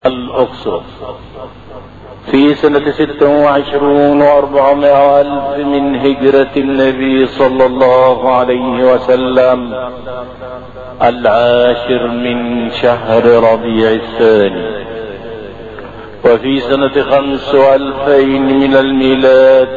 الأقصر في سنة 26 و400 ألف من هجرة النبي صلى الله عليه وسلم، 10 من شهر ربيع الثاني. وفي سنة 5 و2000 من الميلاد،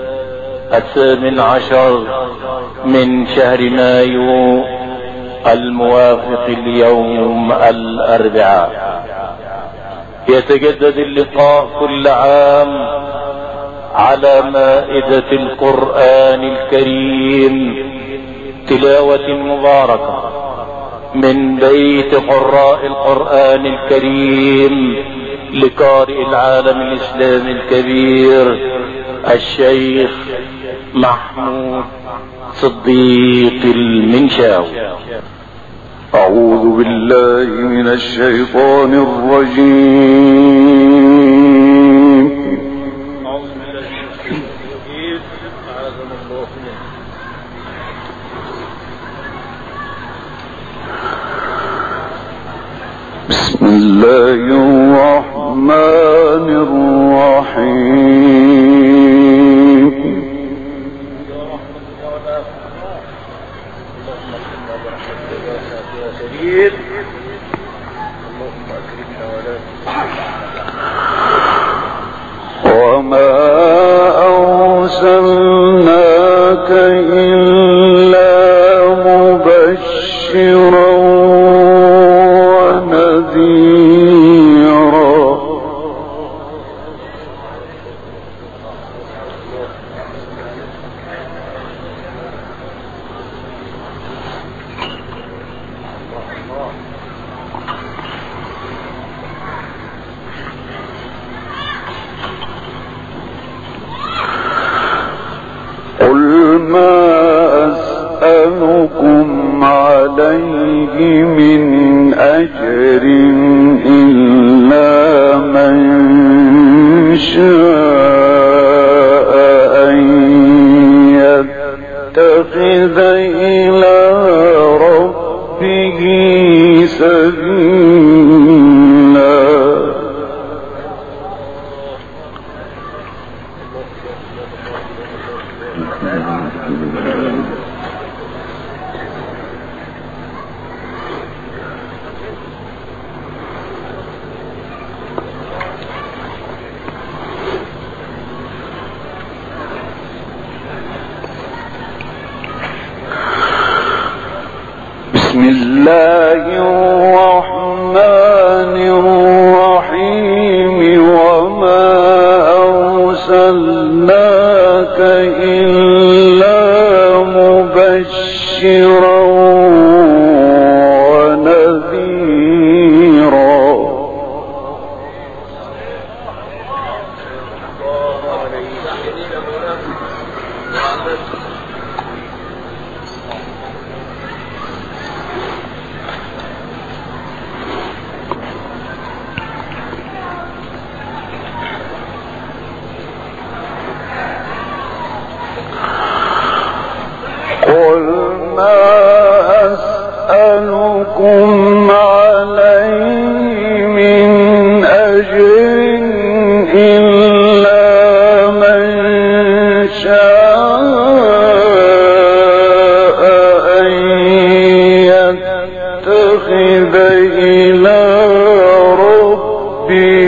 18 من شهر مايو الموافق اليوم الأربعاء. يتجدد اللقاء كل عام على مائدة القرآن الكريم، تلاوة مباركة من بيت قراء القرآن الكريم لقارئ العالم الإسلامي الكبير الشيخ محمود صديق المنشاوي. أعوذ بالله من الشيطان الرجيم. بسم الله الرحمن الرحيم. وما أرسلناك إلا مبشرا ونذيرا. قل ما أسألكم عليه من أجر إلا من شاء أن يتخذ إلى ربه سبيلا. بسم الله الرحمن الرحيم. وما أرسلناك إلا مبشرا ونذيرا. قل ما أسألكم عليه من أجر إلا من شاء أن يتخذ إلى ربه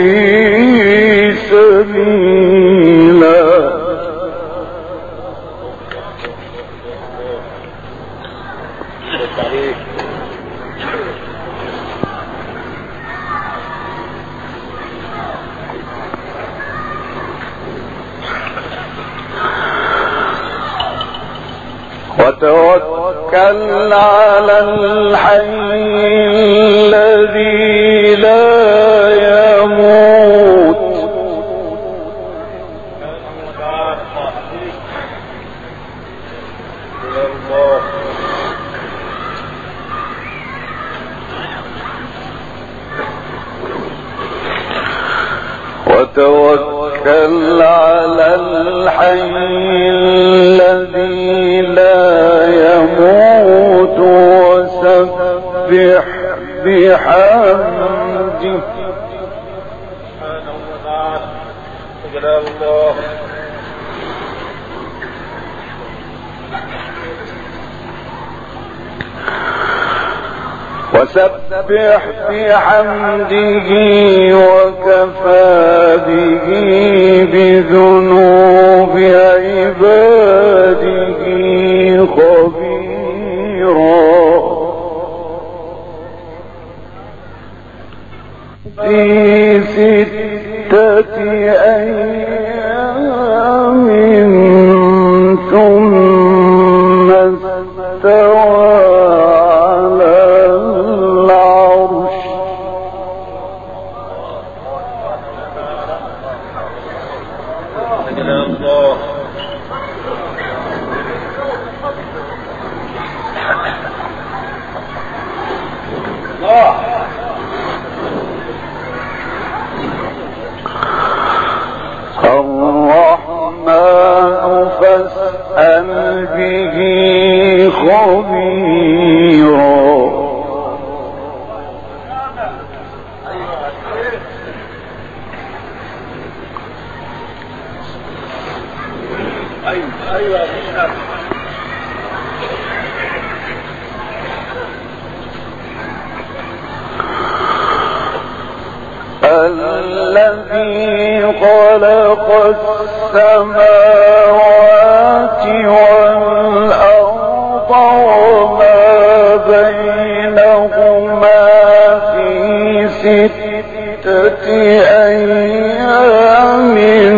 سبيلا. وتوكل على الحي الذي لا يموت. وتوكل على الحي الذي لا يموت وسبح بحمده جلال الله. وسبح بحمده وكفى به بذنوب عباده خبيرا في 6 أيام ثم استوى على العرش الرحمن فاسأل به خبيرا الذي خلق السماوات والأرض وما بينهما في 6 أيام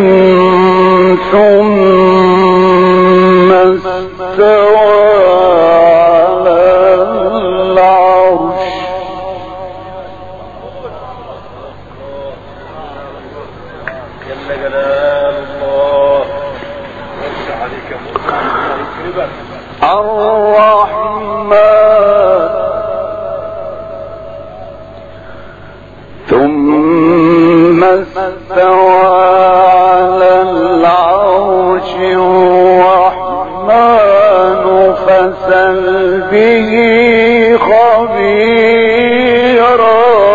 ثم استوى على العرش جل جلال الله. وسع عليك الرحمن ثم استوى على العرش الرحمن فاسأل به خبيرا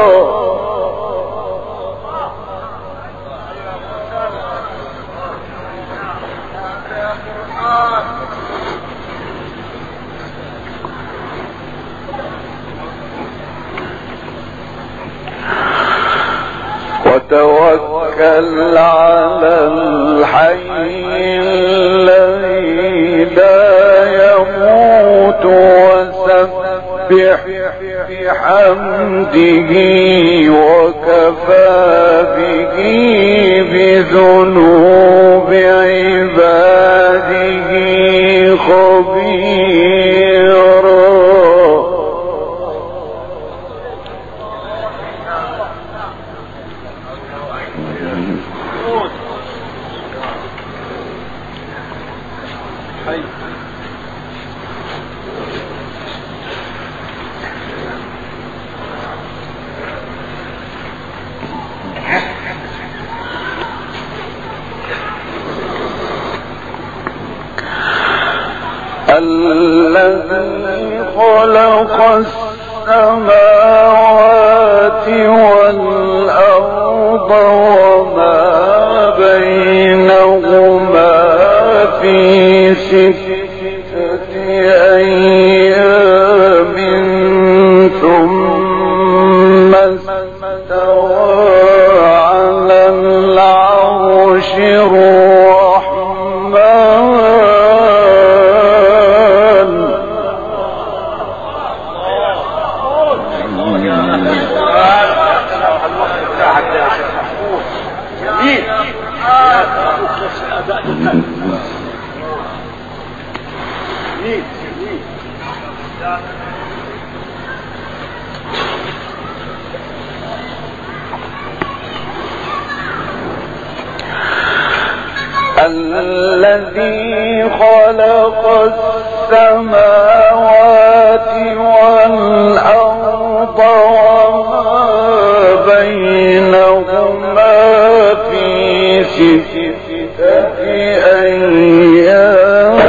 وتوكل على الحي الذي لا يموت وسبح بحمده وكفى به بذنوب عباده خبيرا الذي خلق السماوات والأرض وما بينهما في 6 أيام ثم استوى على العرش الذي خلق السماوات والأرض وما بينهما في 6 أيام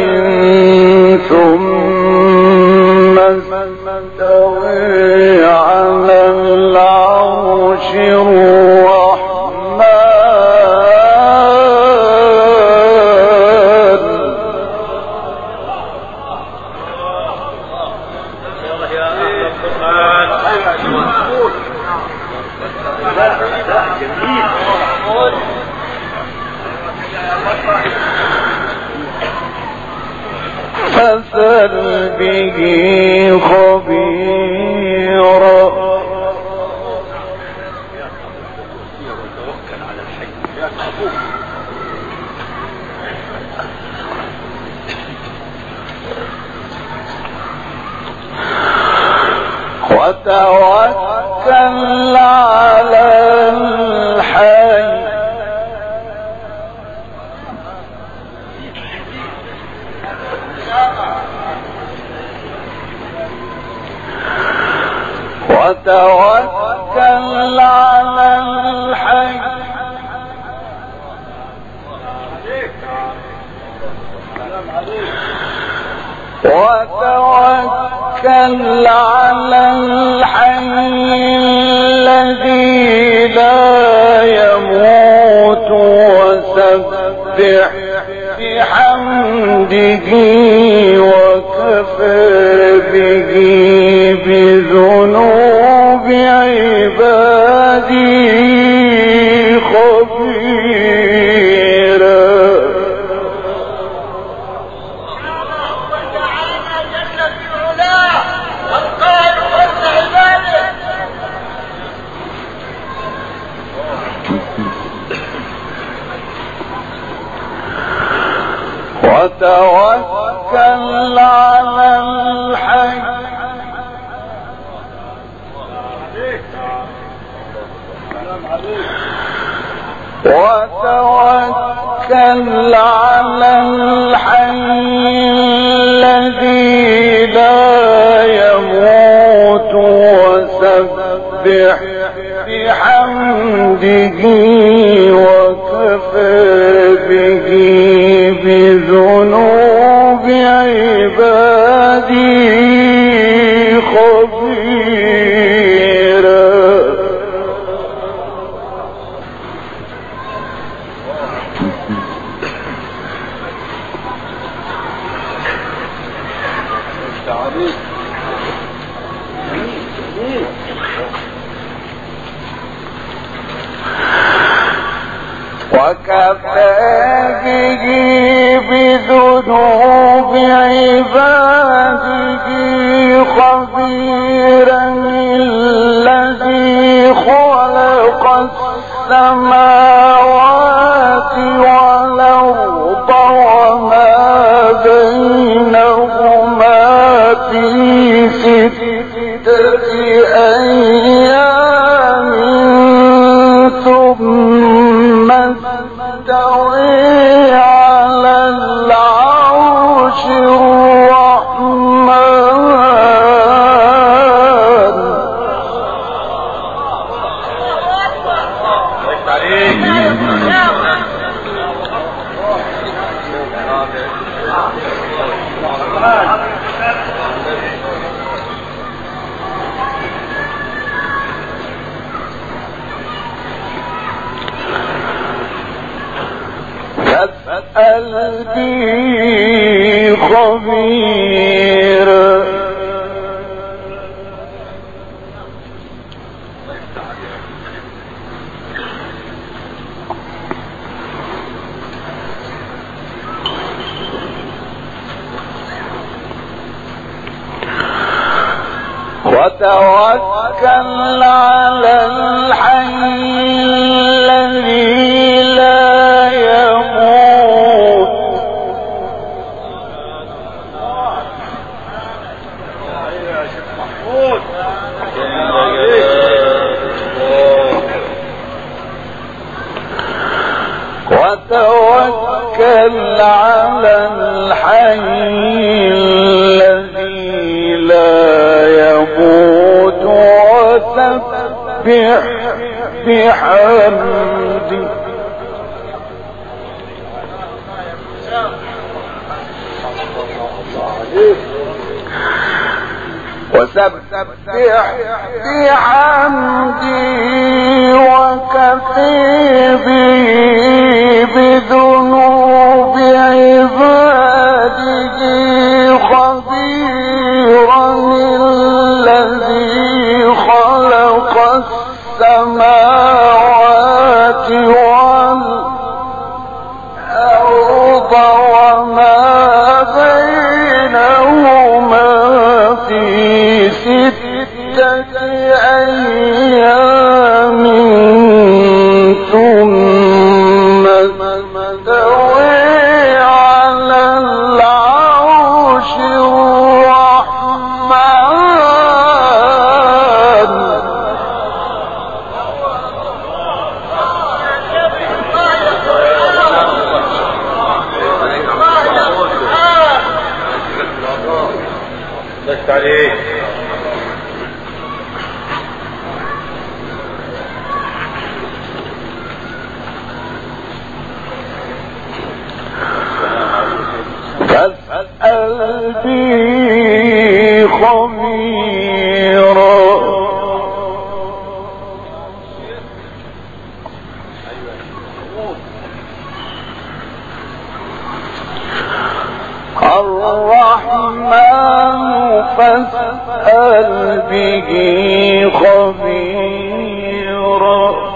ثم استوى على العرش الرحمن فسل به خبيرا وتوكل على الحي وتوكل على الحي وتوكل على الحي الذي لا يموت وسبح بحمده وكفر به بذنوب عباده خبيرا وتوكل على الحي وتوكل على الحي الذي لا يموت وسبح بحمده وكفر به بذنوب عباده خبيرا وكفى به بذنوب عباده خبيرا الذي خلق السماوات والأرض وما بينهما في 6 أيام ثم استوى على العرش فاسأل به خبيرا وتوكل على الحي الذي لا يموت وتوكل على الحي الذي لا يموت وسبح بحمده وكفي به بذنوب عباده خبيرا الذي خلق السماوات والأرض وما بينهما الرحمن فاسأل به خبيرا.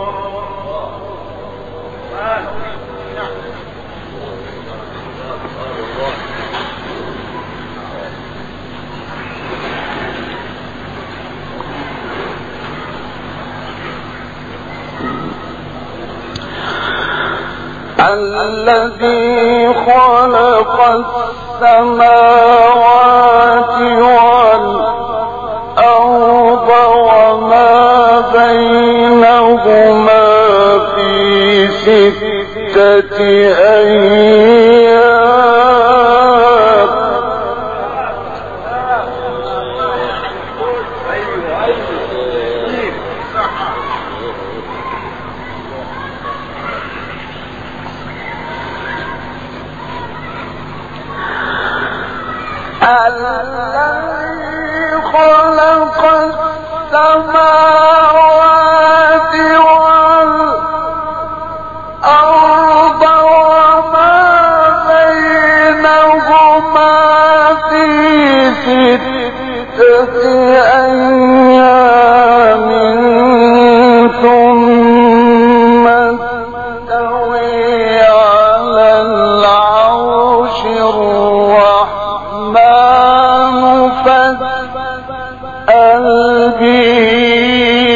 الذي خلق السماوات والأرض وما بينهما في 6 أيام الذي خلق السماوات والأرض وما بينهما في 6 أيام ثم استوى على العرش فاسأل به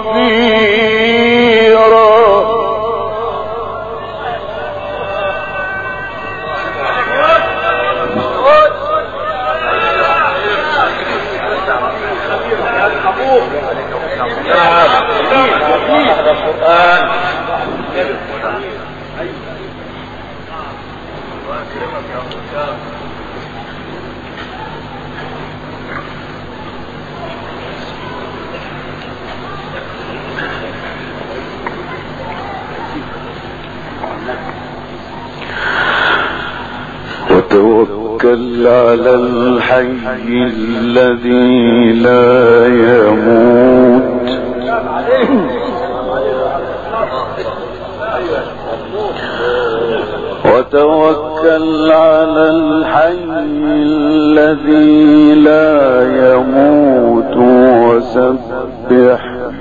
خبيرا. وتوكل على الحي الذي لا يموت وتوكل على الحي الذي لا يموت وسبح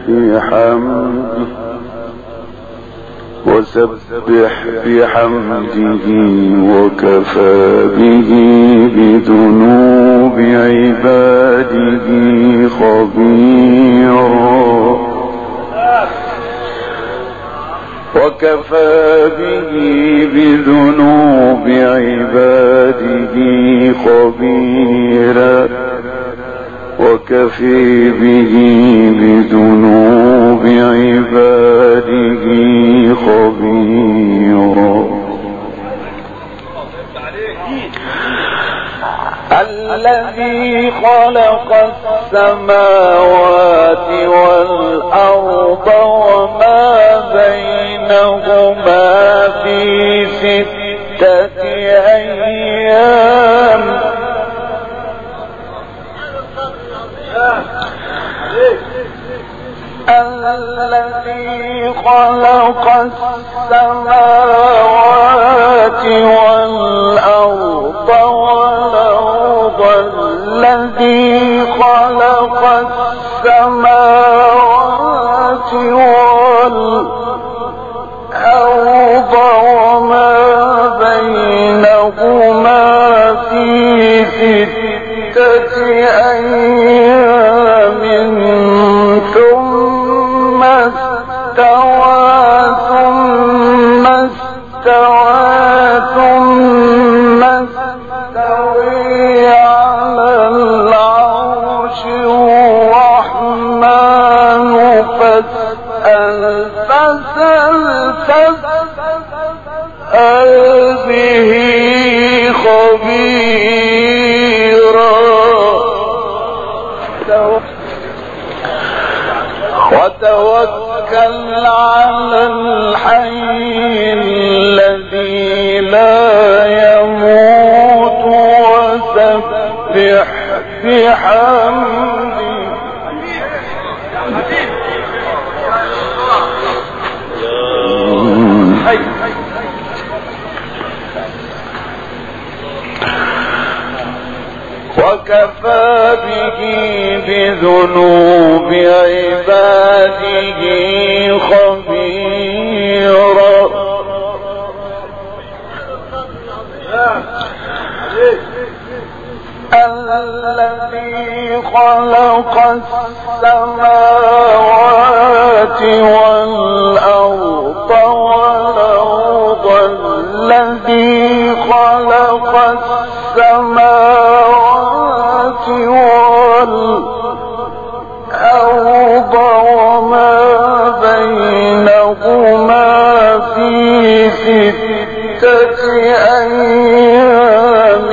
بحمده وكفى به بذنوب عباده خبيرا. وكفى به بذنوب عباده خبيرا. وكفى به بذنوب عباده خبيرا. الذي خلق السماوات والأرض وما بينهما في 6 أيام الذي خلق السماوات والأرض الذي خلق السماوات والأرض وما بينهما في 6 أيام ثم استوى على العرش الرحمن فاسأل به خبيرا. وتوكل على الحي الذي لا يموت وسبح بحمده وكفى به بذنوب عباده خبيرا. الذي خلق السماوات والأرض الذي خلق السماوات والأرض وما بينهما في 6 أيام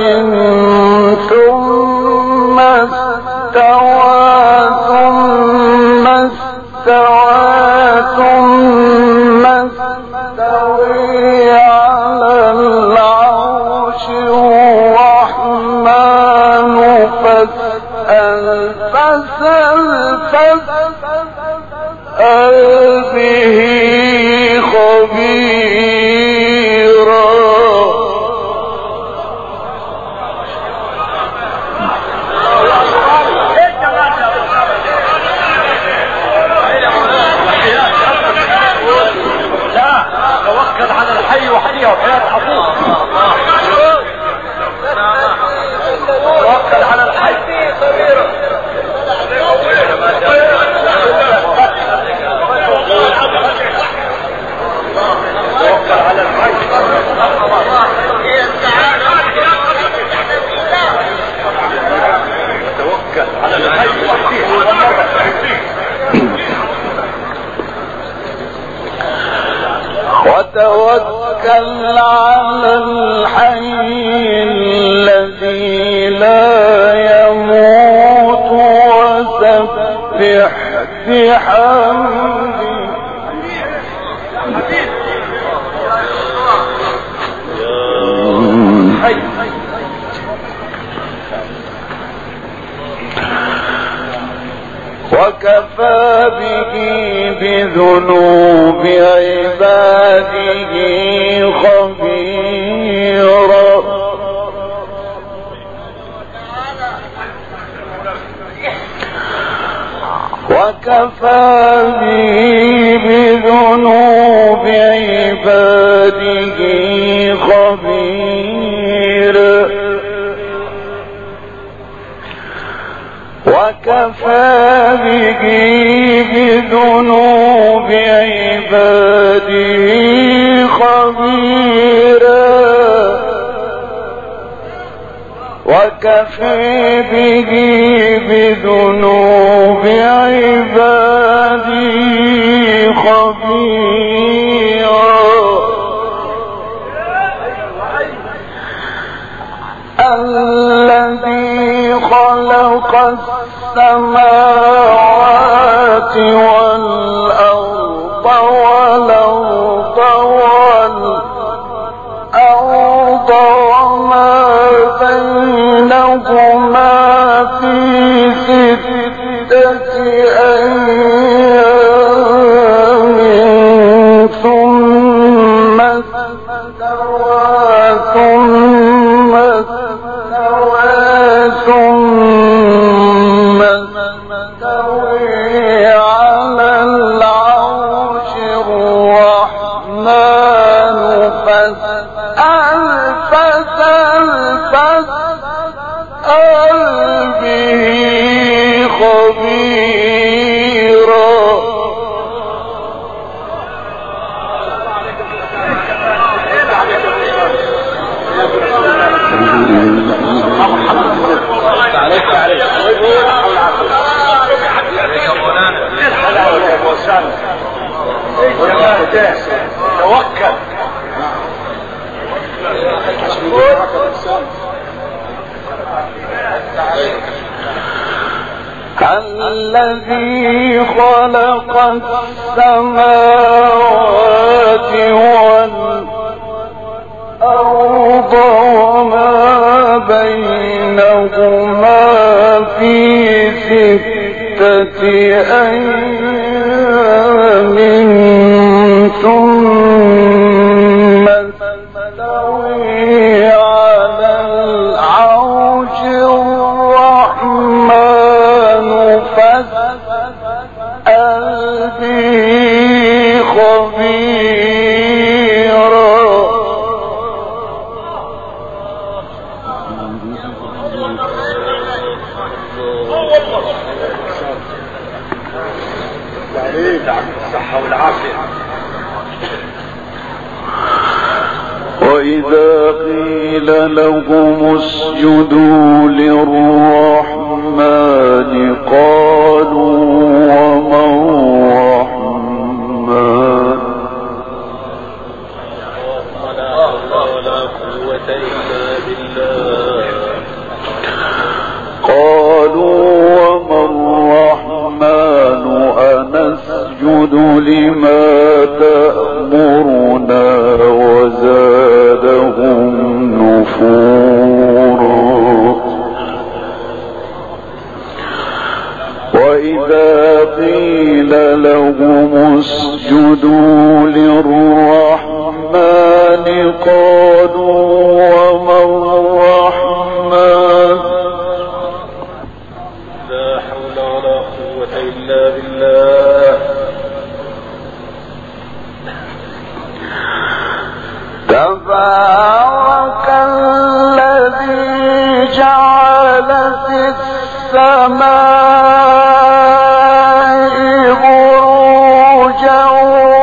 ثم استوي على العرش الرحمن فاسأل به خبيرا. توكل على الحي وحيه وحياة أبوه. توكل على الحي. توكل على الحي. توكل على الحي وحيه. وتوكل على الحي الذي لا يموت وسبح بحمده. وكفى به بذنوب عباده خبيرا. وكفى به بذنوب عباده خبيرا. وكفى به بذنوب عباده خبيرا. وكفى به بذنوب عباده خبيرا. الذي خلق السماوات والأرض وما بينهما في 6 أيام ثم استوي على العرش الرحمن فاسأل به خبيرا. توكل. الذي خلق السماوات والأرض وما بينهما في 6 أيام ثم استوي على العرش الرحمن خبيرا الصحة والعافية. وإذا قيل لهم اسجدوا للرحمن قالوا وما الرحمن ولا قوة إلا بالله. قالوا وما الرحمن أنسجد لما تأمرنا وزادهم نفورا وإذا قيل لهم اسجدوا للرحمن قالوا وما الرحمن لا حول ولا قوة إلا بالله. تبارك الذي جعل في السماء بروجا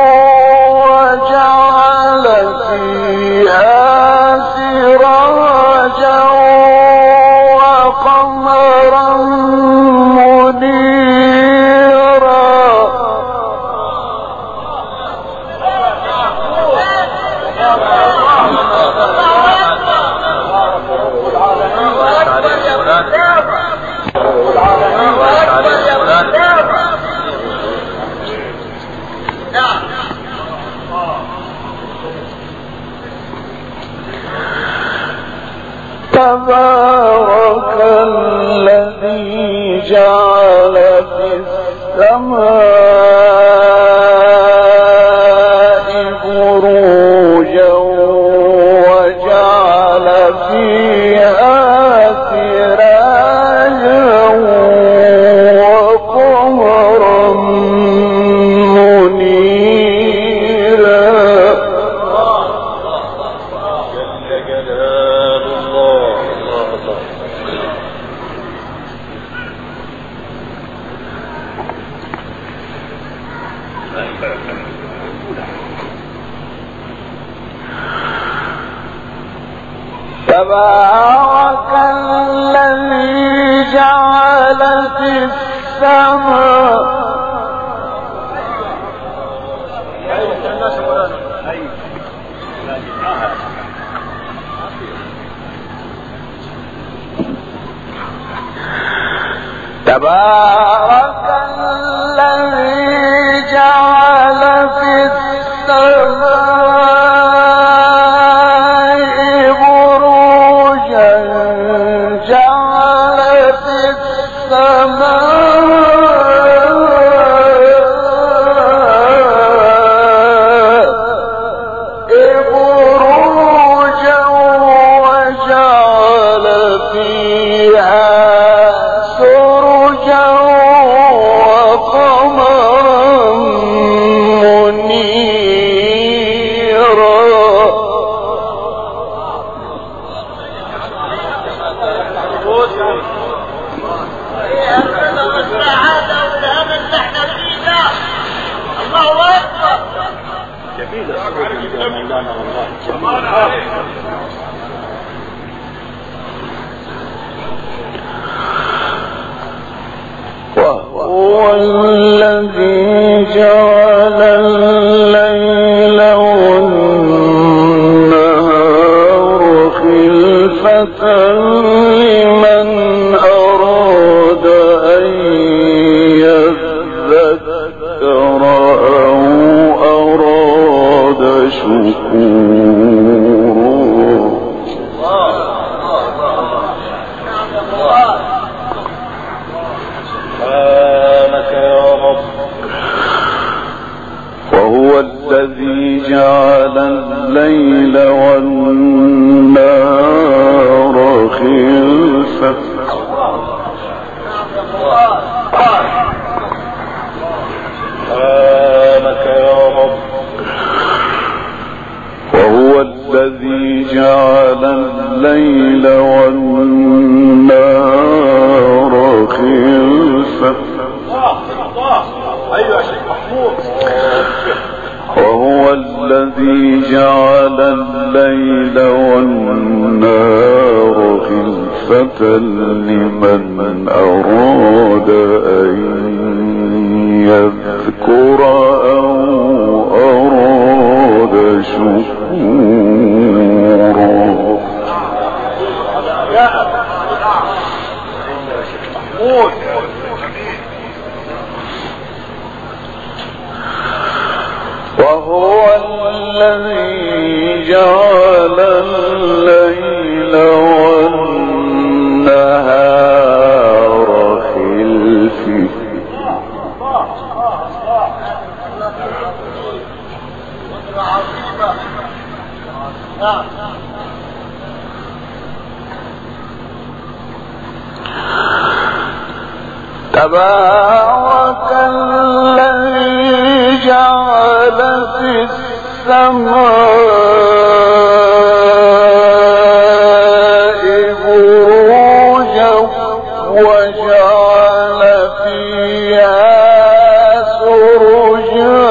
وجعل فيها سراجا وقمرا منيرا تبارك الذي جعل في السماء بروجا وجعل فيها سراجا وقمرا منيرا جل جلال الله. تبارك الذي جعل في السماء تبارك الذي جعل في السماء بروجا جعل في السماء بروجا وجعل فيها سرجا وقمرا منيرا الله أكبر. جميلة سورة مولانا والله. وهو الذي جعل الليل والنهار خلفة لمن أراد أن يذكر أو أراد شكورا سبحانك يا رب. وهو الذي جعل الليل والنهار خلفة سبحانك يا رب. جعل الليل والنهار خلفة ايوه يا شيخ محمود. وهو الذي جعل الليل والنهار خلفة لمن أراد أن يذكر أو أراد شكورا. يا شيخ محمود. وهو الذي جعل الليل والنهار خلفة تبارك الذي جعل في السماء بروجا وجعل فيها سرجا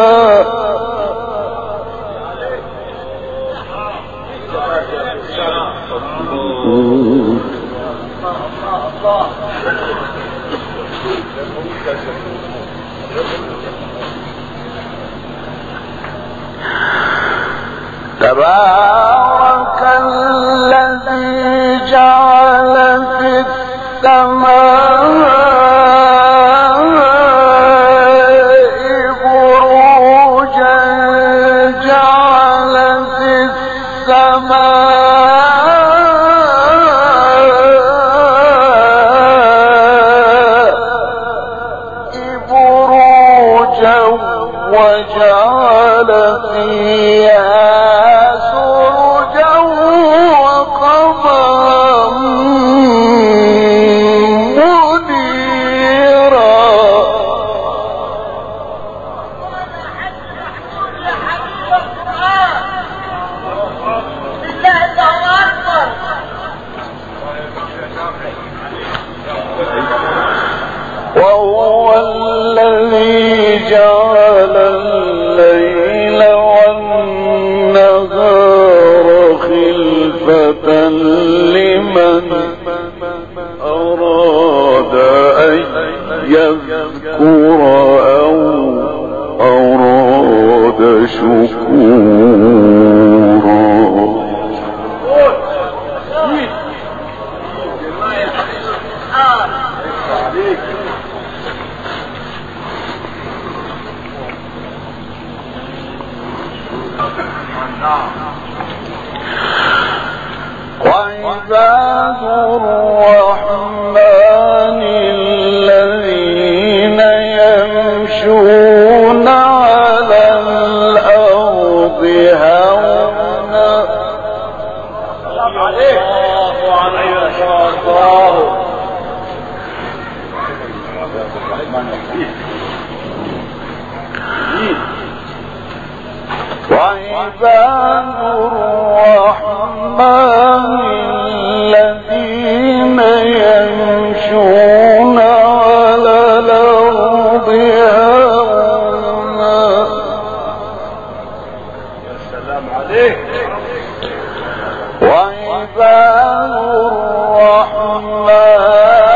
تبارك الذي جعل في السماء بروجا جعل في السماء بروجا وجعل فيها وهو الذي جعل الليل والنهار خلفة لمن أراد أن يذكر أو أراد شكورا. وعباد الرحمن الذين يمشون على الأرض هونا وعباد الرحمن الذين يمشون على الأرض هونا. يا سلام عليك. وعباد الرحمن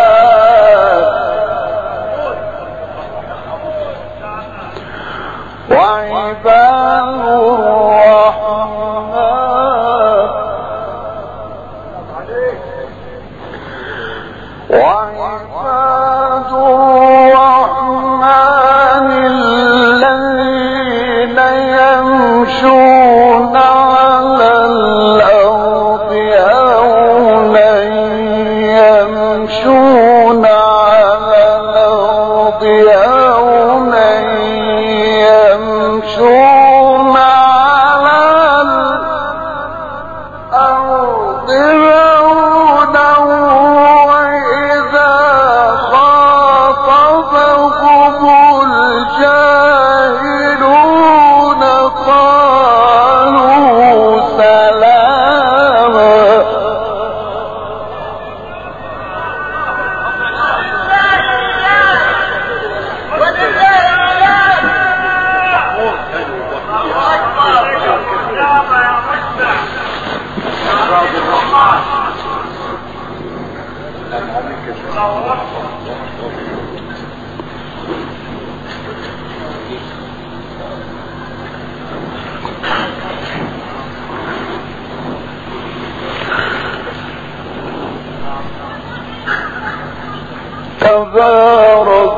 الذين يمشون على الأرض هونا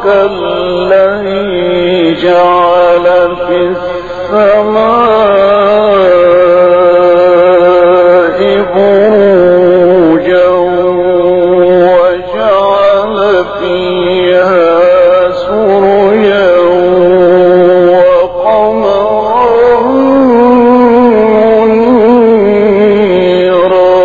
الذي جعل في السماء بروجا وجعل فيها سرجا وقمرا منيرا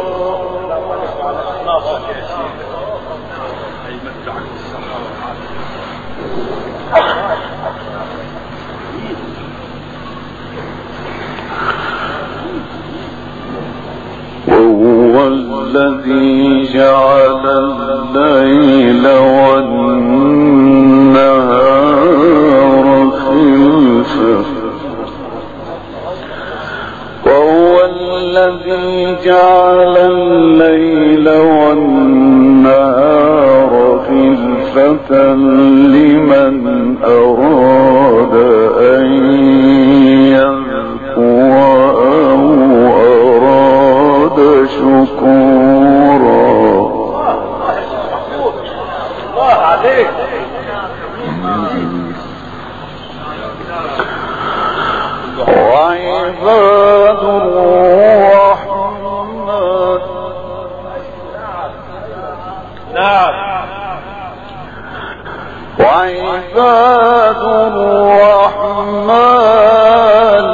وهو الذي جعل الليل والنهار خلفة وهو الذي جعل الليل والنهار خلفة لمن أراد أن يذكر أو أراد شكورا. الله عليك. وعباد الرحمن نعم وعباد الرحمن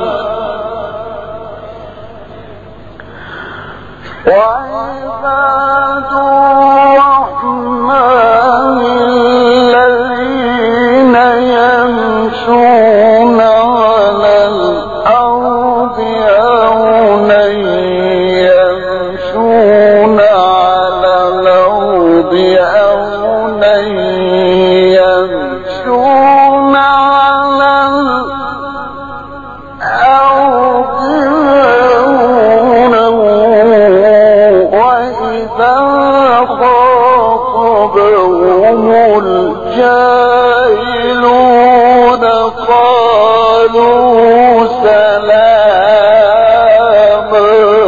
وعباد الرحمن الذين يمشون على الأرض هونا يمشون على الأرض هونا يمشون على الأرض هونا وإذا خاطبهم الجاهلون قالوا سلاما.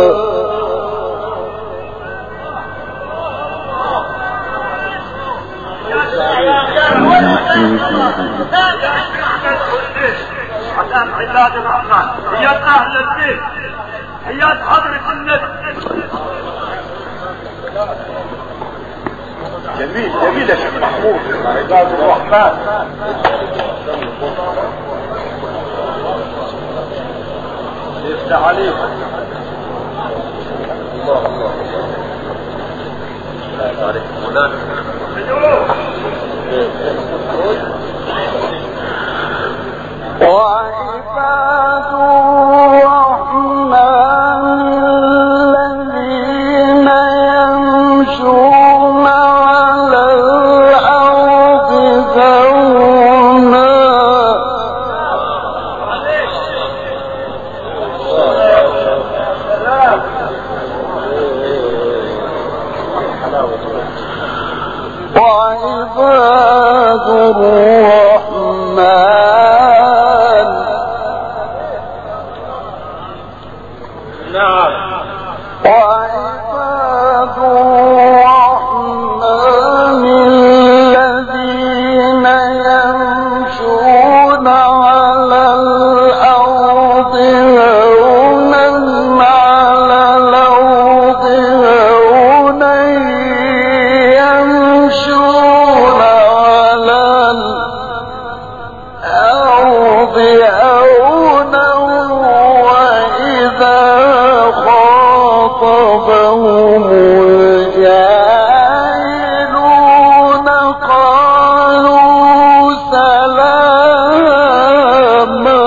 عشان عباد الرحمن حياة أهل البيت حياة حضرة النبي. جميل جميل يا شيخ محمود. عباد الرحمن يفتح عليك. الله الله عليك مولانا. وعباد الرحمن الذين يمشون على الأرض هونا وعباد الرحمن نعم وعباد الرحمن الذين يمشون على الأرض هونا على الأرض هونا يمشون على الأرض هونا وإذا خاطبهم الجاهلون قالوا سلاما.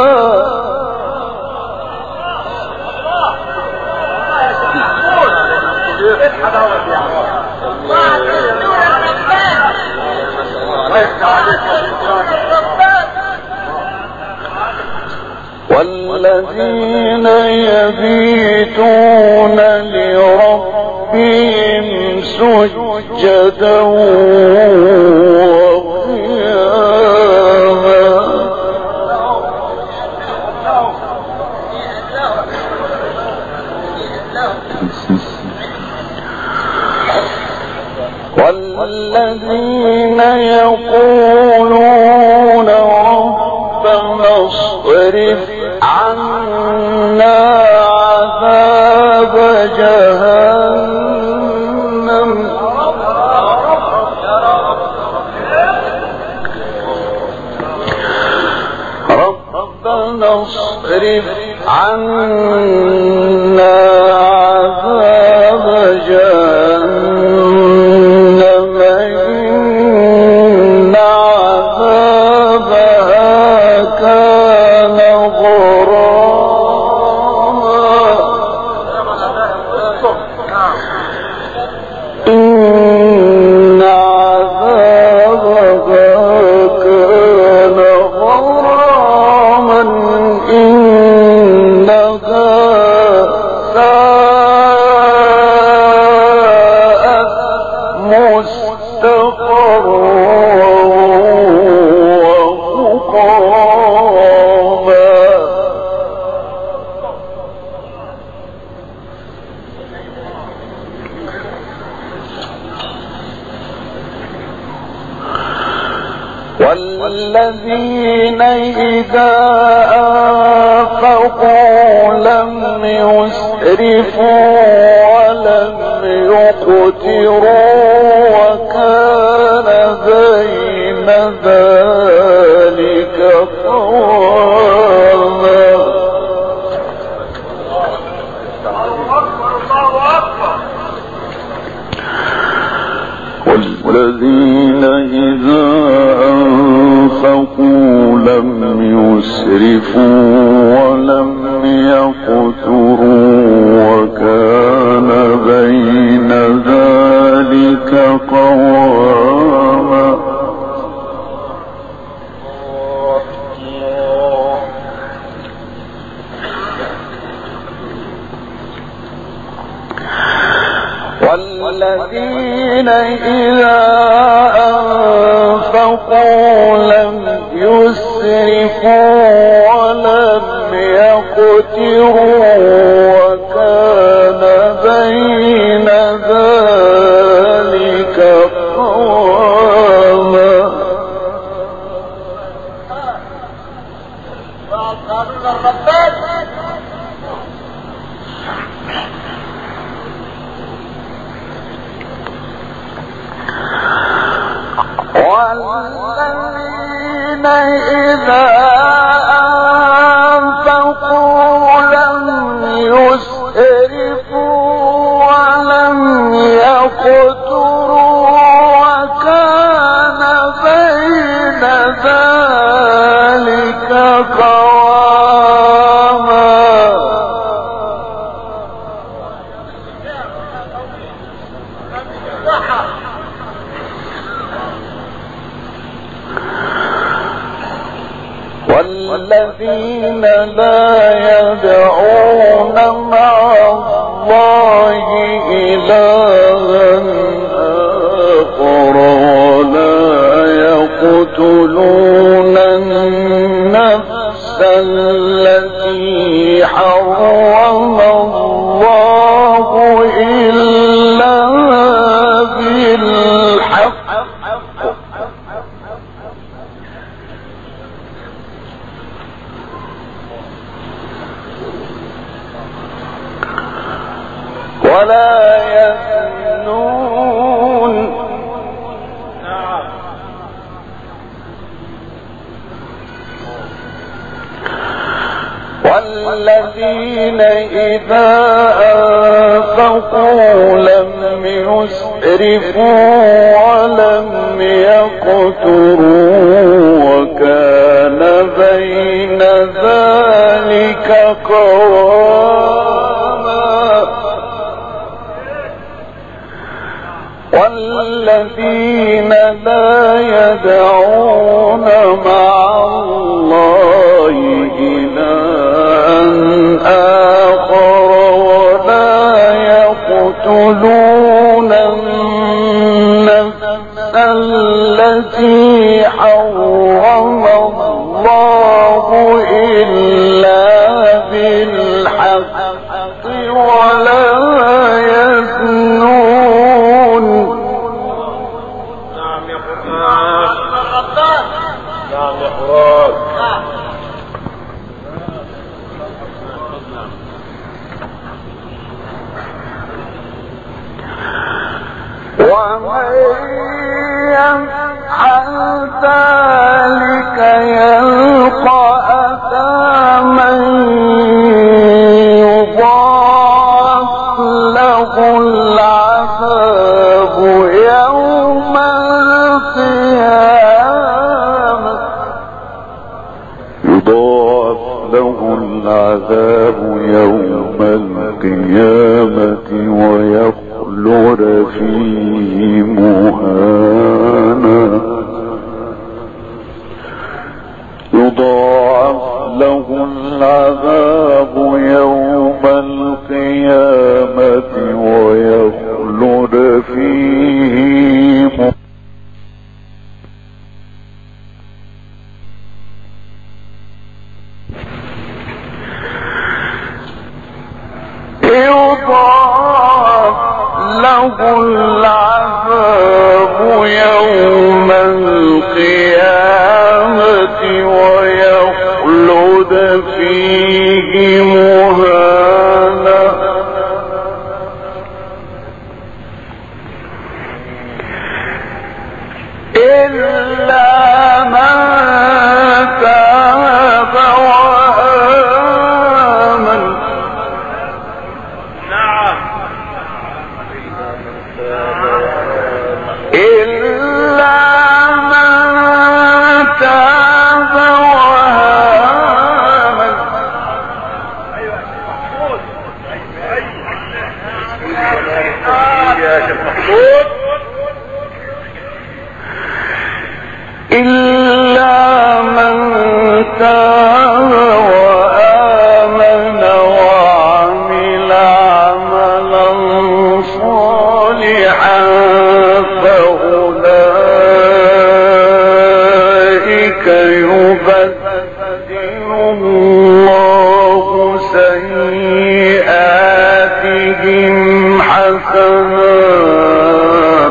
والذين يبيتون لربهم سجدا وقياما والذين يقولون عنا عذاب جهنم إن عذابها كان غراما إن عذابها كان غراما إنها ساءت مستقرا ومقاما والذين إذا أنفقوا لم يسرفوا ولم يقتروا وكان بين ذلك قواما والذين إذا أنفقوا لم يسرفوا ولم يقتروا وكان بين ذلك قواما والذين إذا أنفقوا لم يسرفوا ولم يقتروا وكان بين ذلك قواما والذين إذا أنفقوا لم يسرفوا ولم يقتروا وكان بين ذلك قواما والذين لا يدعون مع الله إلها آخر ولا يقتلون النفس التي حرم الله إلا بالحق ولا يزنون والذين إذا أنفقوا لم يسرفوا ولم يقتروا وكان بين ذلك قواما والذين لا يدعون مع الله إلها آخر ولا يقتلون النفس التي حرم الله إلا بالحق ولا يزنون. نعم يا قرآن. نعم يا قرآن. ومن يفعل ذلك يلقى أثاما يوم القيامة ويخلد فيه مهانا يضاعف له العذاب يوم القيامة ويخلد فيه العذاب يوم القيامة ويخلد فيه مهانا إلا من تاب وآمن إلا من تاب وآمن وعمل عملا صالحا فأولئك يبدل الله سيئاتهم حسنات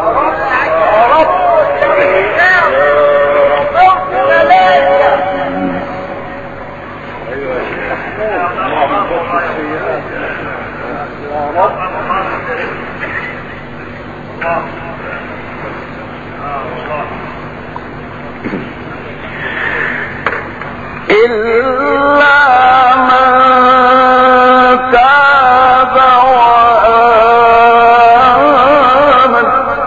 إلا من تاب وآمن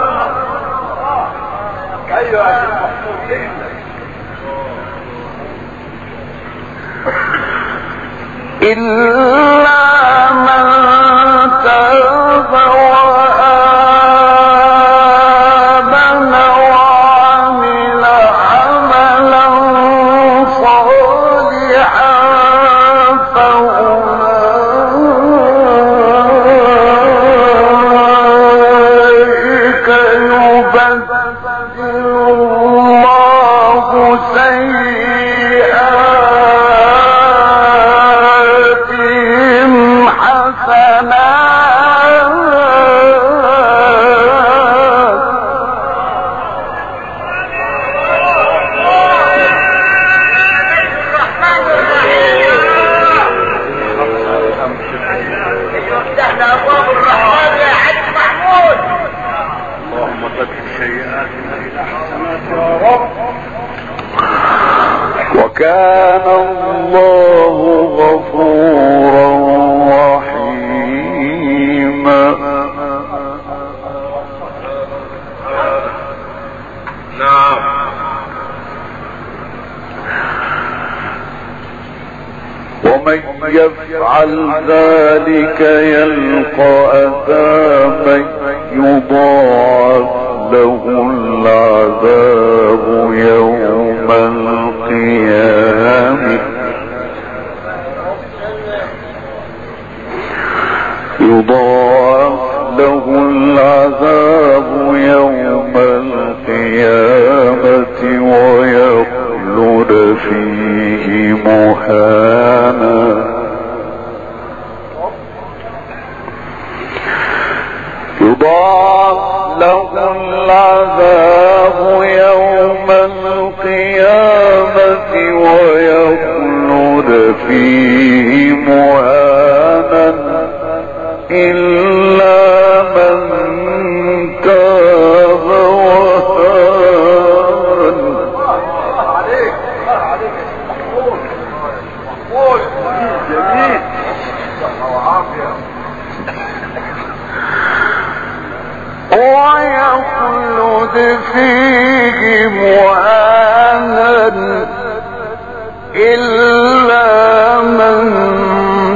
إلا من تاب وآمن وعمل عملا صالحا فأولئك يبدل الله سيئاتهم حسنات افتحنا ابواب الرحمن يا حاج محمود. اللهم بدل سيئاتنا الى حسنات يا رب. وكان الله غفورا رحيما. نعم. ومن يفعل ذلك يلقى أثاما يضاعف له العذاب يوم القيامة يضاعف له العذاب يوم القيامة ويخلد فيه مهانا يضاعف له العذاب يوم القيامة ويخلد فيه مهانا إلا من تاب وآمن جميل. ويخلد فيه مهانا إلا من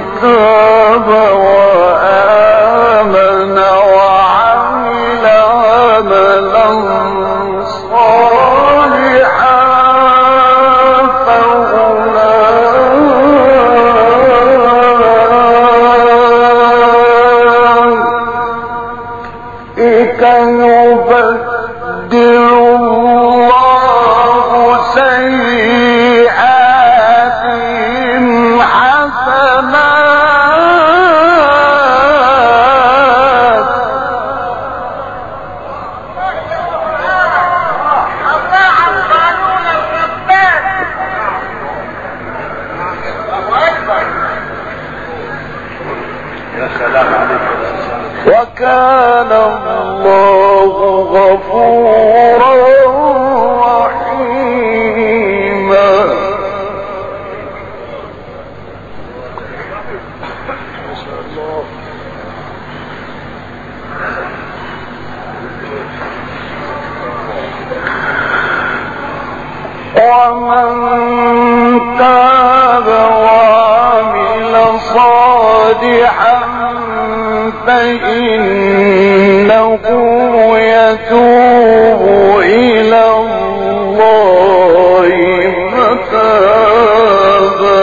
وكان الله غفورا رحيما. ومن تاب وعمل صالحا فإنه يتوب إلى الله متابا.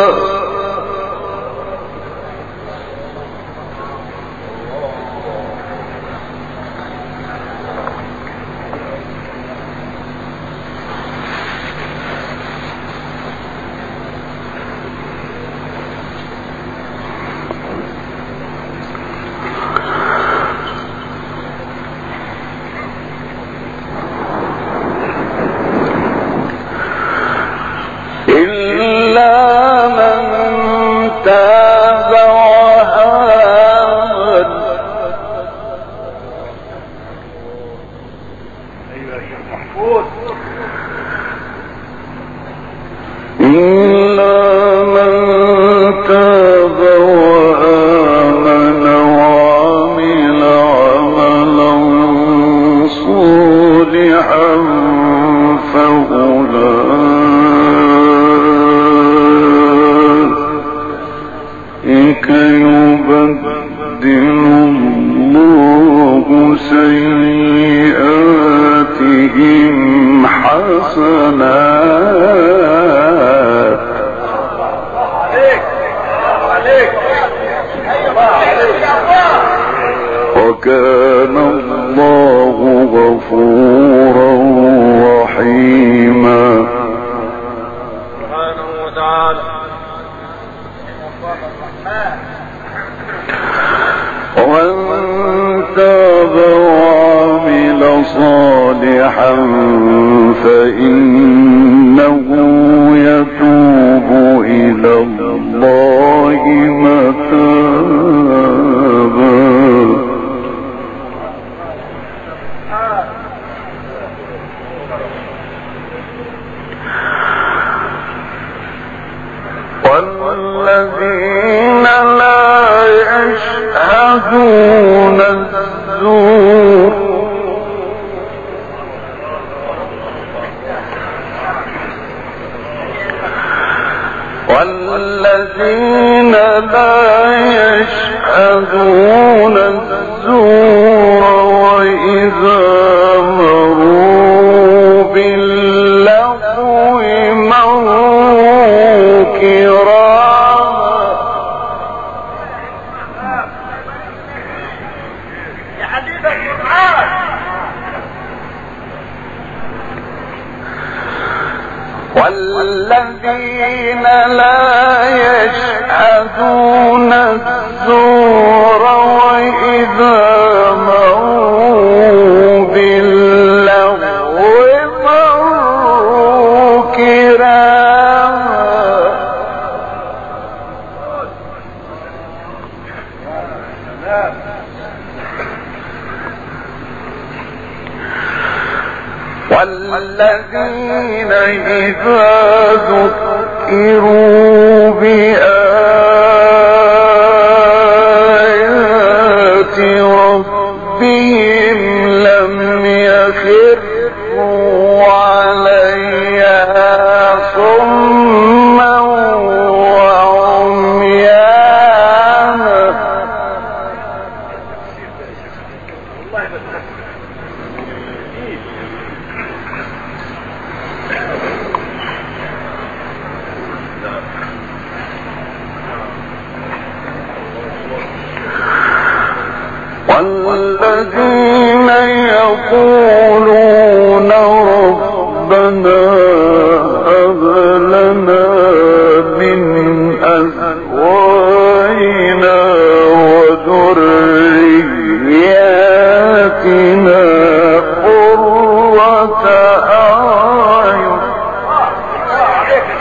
وكان الله غفورا رحيما. سبحانه وتعالى. ومن تاب وعمل صالحا فإنه يتوب إلى الله متابا. والذين لا يشهدون الزور والذين لا يشهدون الزور وإذا مروا باللغو مروا كراما. يا حبيب القرآن. والذين لا يشهدون الزور وإذا مروا باللغو مروا كراما. والذين إذا ذكروا بآيات ربهم لم يخروا عليها صما وعميانا. والذين يقولون ربنا هب لنا من أزواجنا وذرياتنا قرة أعين.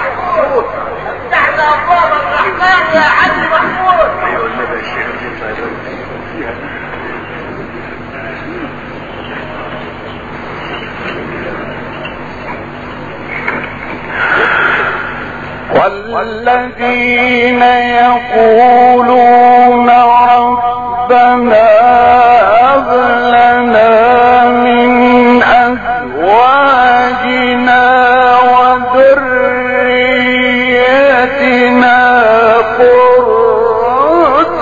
افتحنا أبواب الرحمن يا عبد محمود. والذين يقولون ربنا هب لنا من أزواجنا وذريتنا قرة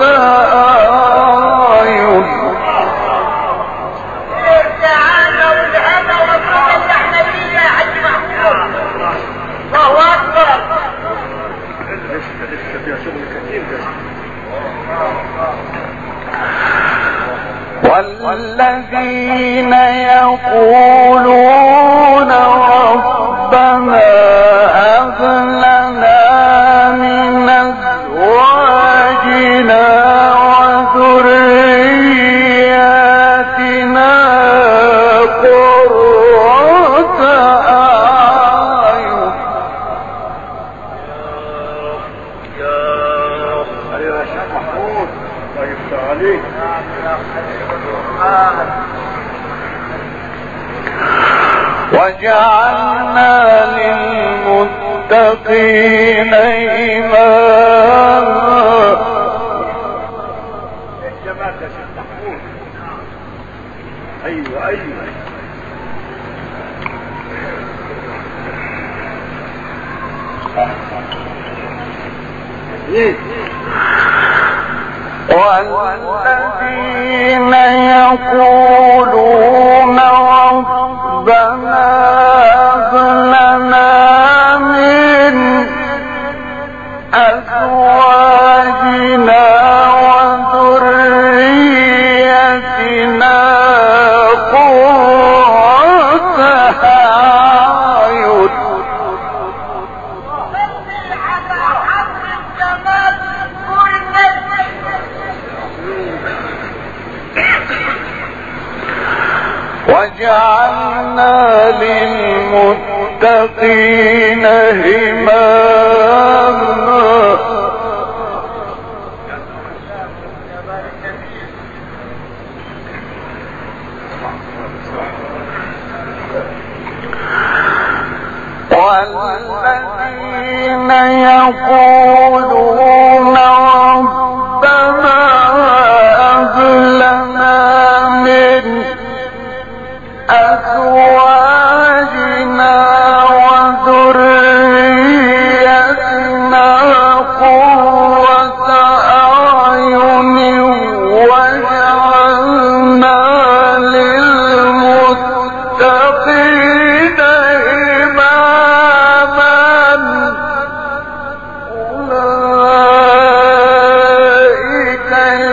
أعين. تعالوا الهنا وكل الأحمدية يا حج محمود. الله أكبر. لسه فيها شغل كثير ده. والذين يقولون ربنا هب لنا من أزواجنا وذرياتنا قرة أعين. يا شيخ محمود الله يفتح عليك. وجعلنا للمتقين إماما. الجمال يا شيخ محمود. ايوه والذين يقولون ربنا هب لنا من أزواجنا وذريتنا قرة أعين. وجعلنا للمتقين إماما. والذين يقولون ربنا هب لنا من أزواجنا وذريتنا قرة أعين واجعلنا للمتقين إماما. أولئك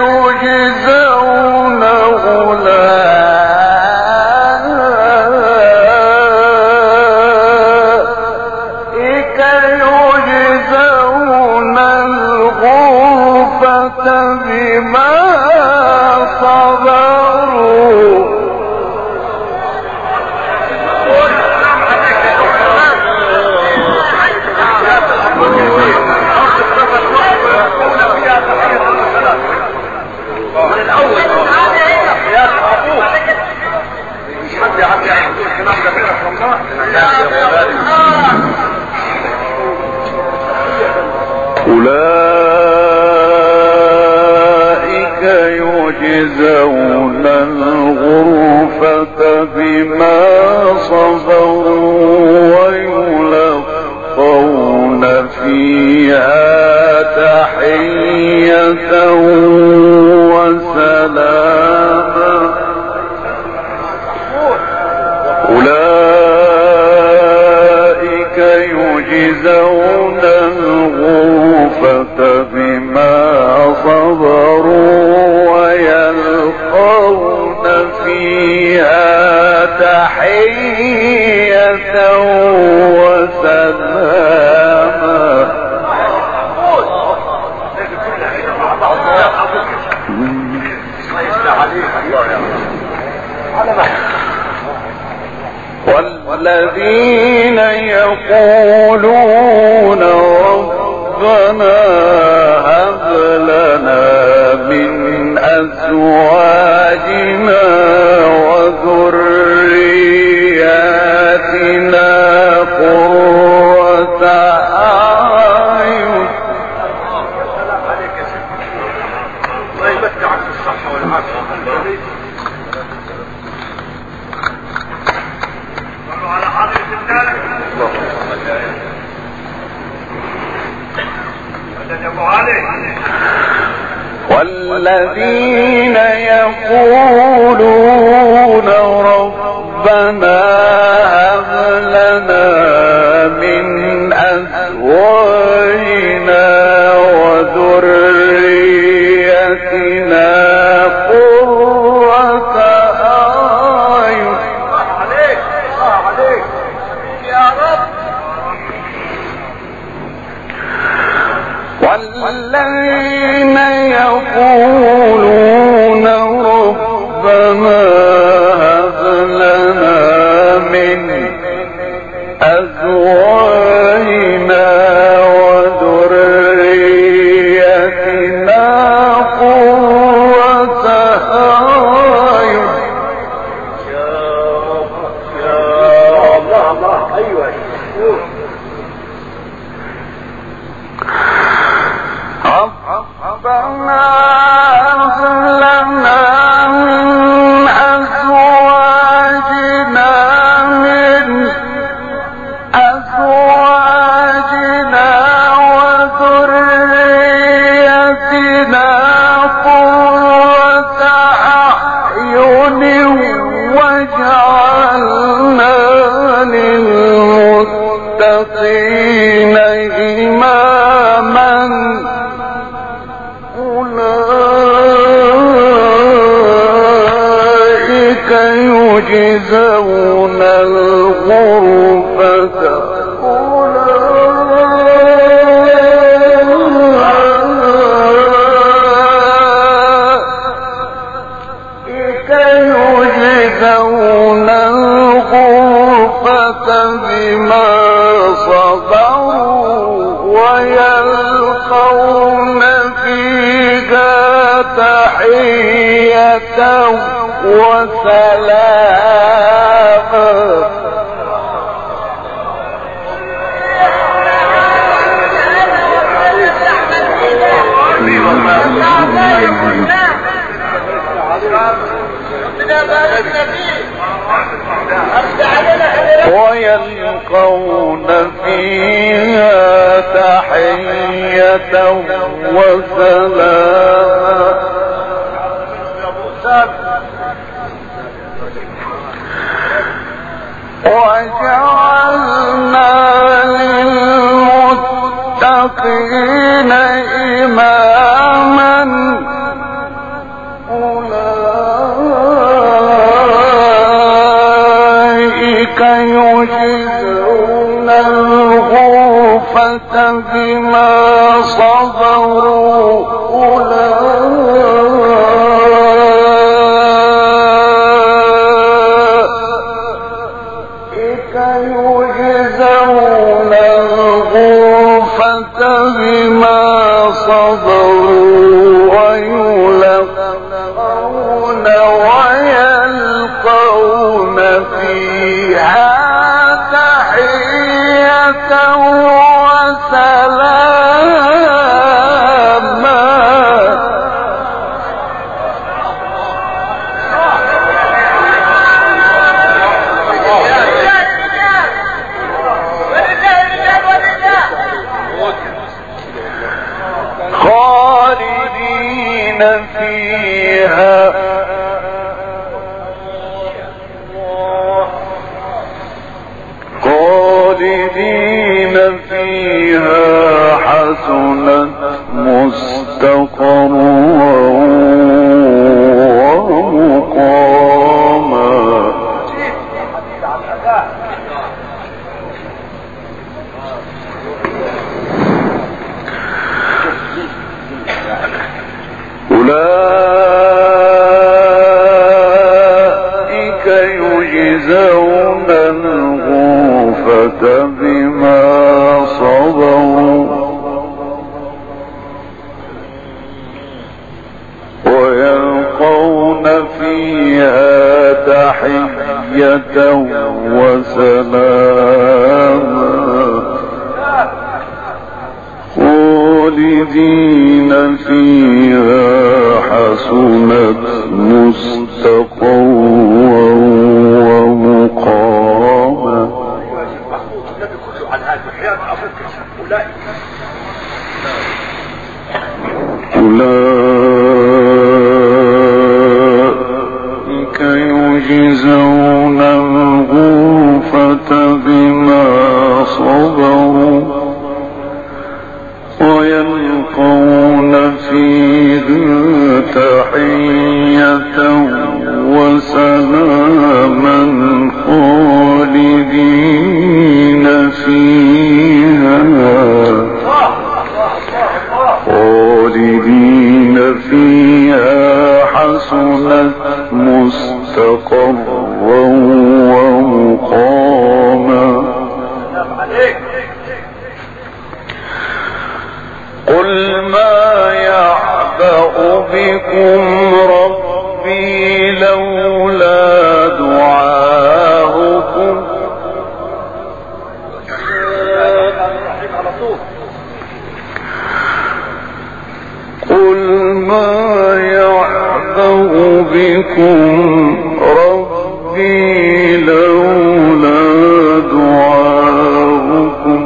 يجزون الغرفة بما صبروا. أولئك يجزون الغرفة بما صبروا ويلقون فيها تحية وسلاما. أولئك يجزون الغرفة بما صبروا ويلقون فيها تحية وسلاما. والذين يقولون ربنا هب لنا من أزواجنا وذرياتنا قرة أعين على حضرة الناس والذين يقولون ربنا هب لنا من أزواجنا وذريتنا قرة أعين عليك يا رب. والذين يقولون ربنا هب لنا من أزواجنا وذريتنا قرة أعين. يا الله ايوه ربنا هب لنا من أزواجنا وذريتنا قرة أعين واجعلنا للمتقين إماما. أولئك يجزون الغرفة بما صبروا ويلقون فيها تحية وسلاما. ويلقون فيها تحية وسلاما. وجعلنا للمتقين إماما. أولئك يجزون الغرفة بما صبروا. أولئك يجزون الغرفة بما صبروا ويلقون فيها تحية وسلاما. خالدين فيها حسنت مستقرا ومقاما. أولئك يجزون الغرفة بما صبروا ويلقون فيها تحية وسلاما. خالدين فيها حسنت مستقرا ومقاما. أولئك يجزون الغرفة بما صبروا ويلقون فيها تحية وسلاما خالدين فيها حسنت مستقرا ومقاما. قل ما يعبأ بكم ربي لولا دعاؤكم قل ما يعبأ بكم ربي لولا دعاؤكم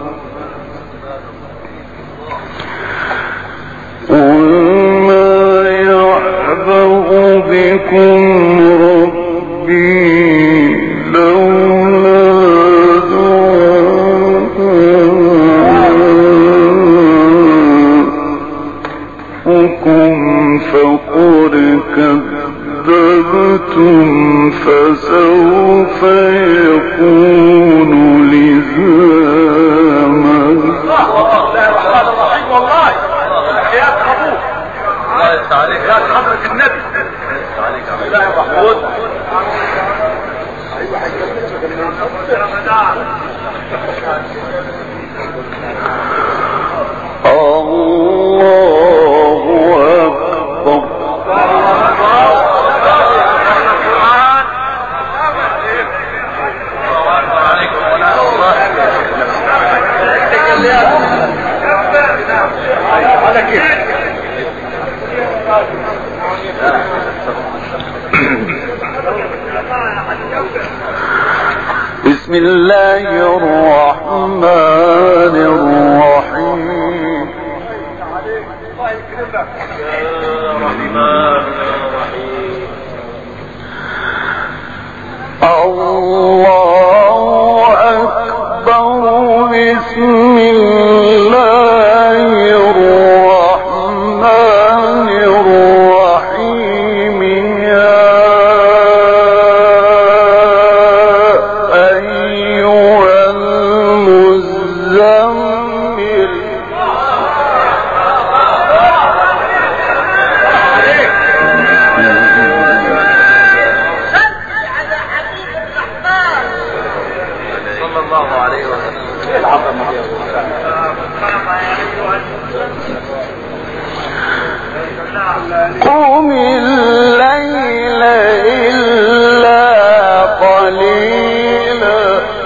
قل ما يعبأ بكم ربي لولا دعاؤكم فقد كذبتم فسوف يكون لزاما. يا حضرة النبي الله محمود. الله أكبر. بسم الله الرحمن الرحيم. الله أكبر. بسم الله الرحمن الرحيم. يا أيها المزمل صلى الله عليه وسلم قم الليل إلا قليلا.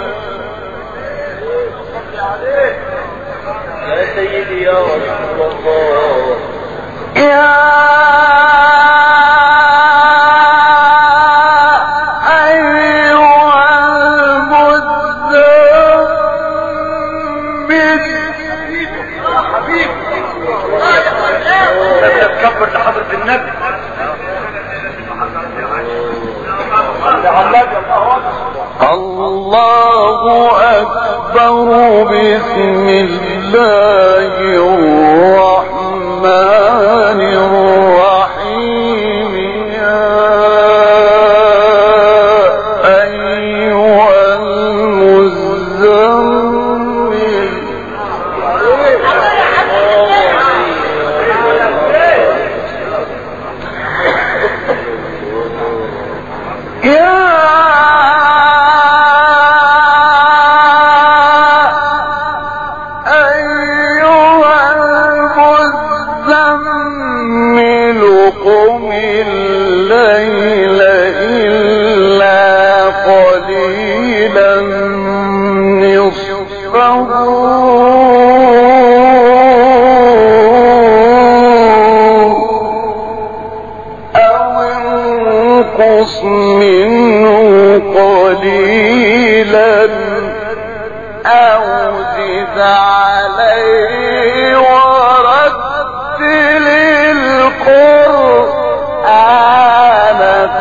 يا سيدي يا رسول الله. يا كبر لحضرة النبي. الله أكبر. بسم الله الرحمن الرحيم. يا أيها المزمل يا أيها انقص منه قليلا أو زد عليه ورتل القرآن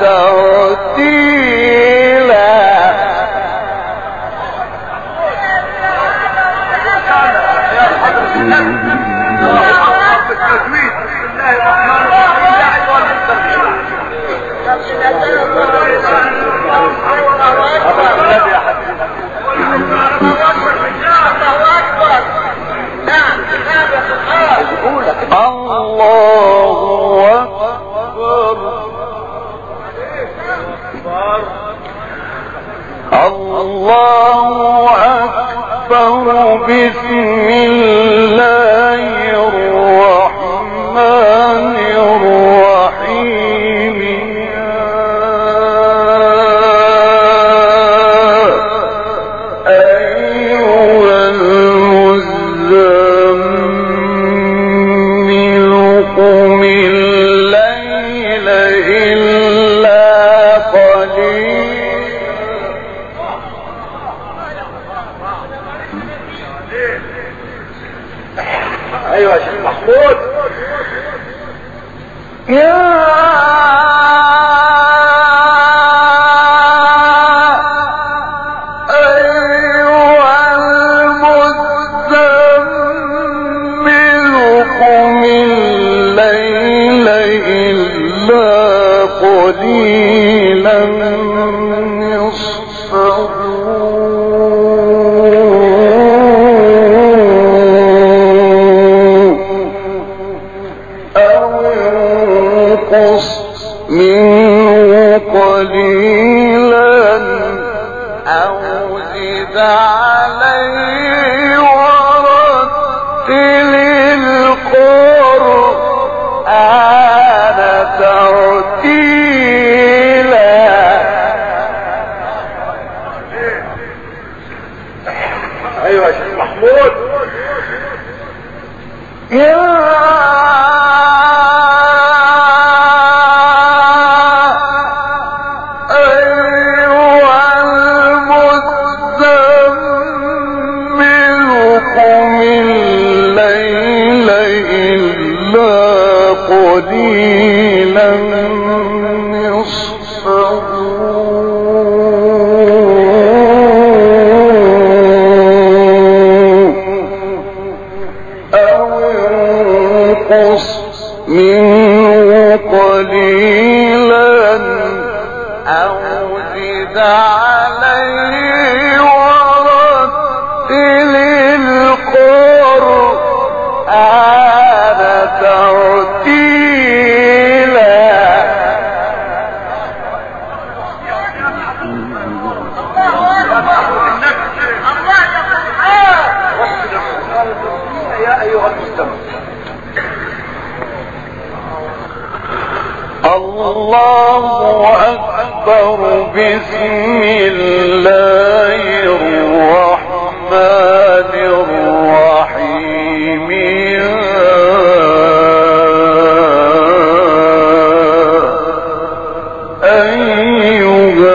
ترتيلا. الله أكبر بسم الله الرحمن الرحيم. أيها المزمل قم الليل إلا قليلا. ايوه يا شيخ محمود. يا أيها المزمل قم الليل إلا قليلا نصفه منه قليلا أو زد عليه ورتل القرآن ترتيلا. ايوه يا شيخ محمود. قليلا نصفه أو انقص منه قليلا أو زد عليه ورتل القرآن ترتيلا. يا ايها المستمع. الله أكبر بسم الله الرحمن الرحيم. أيها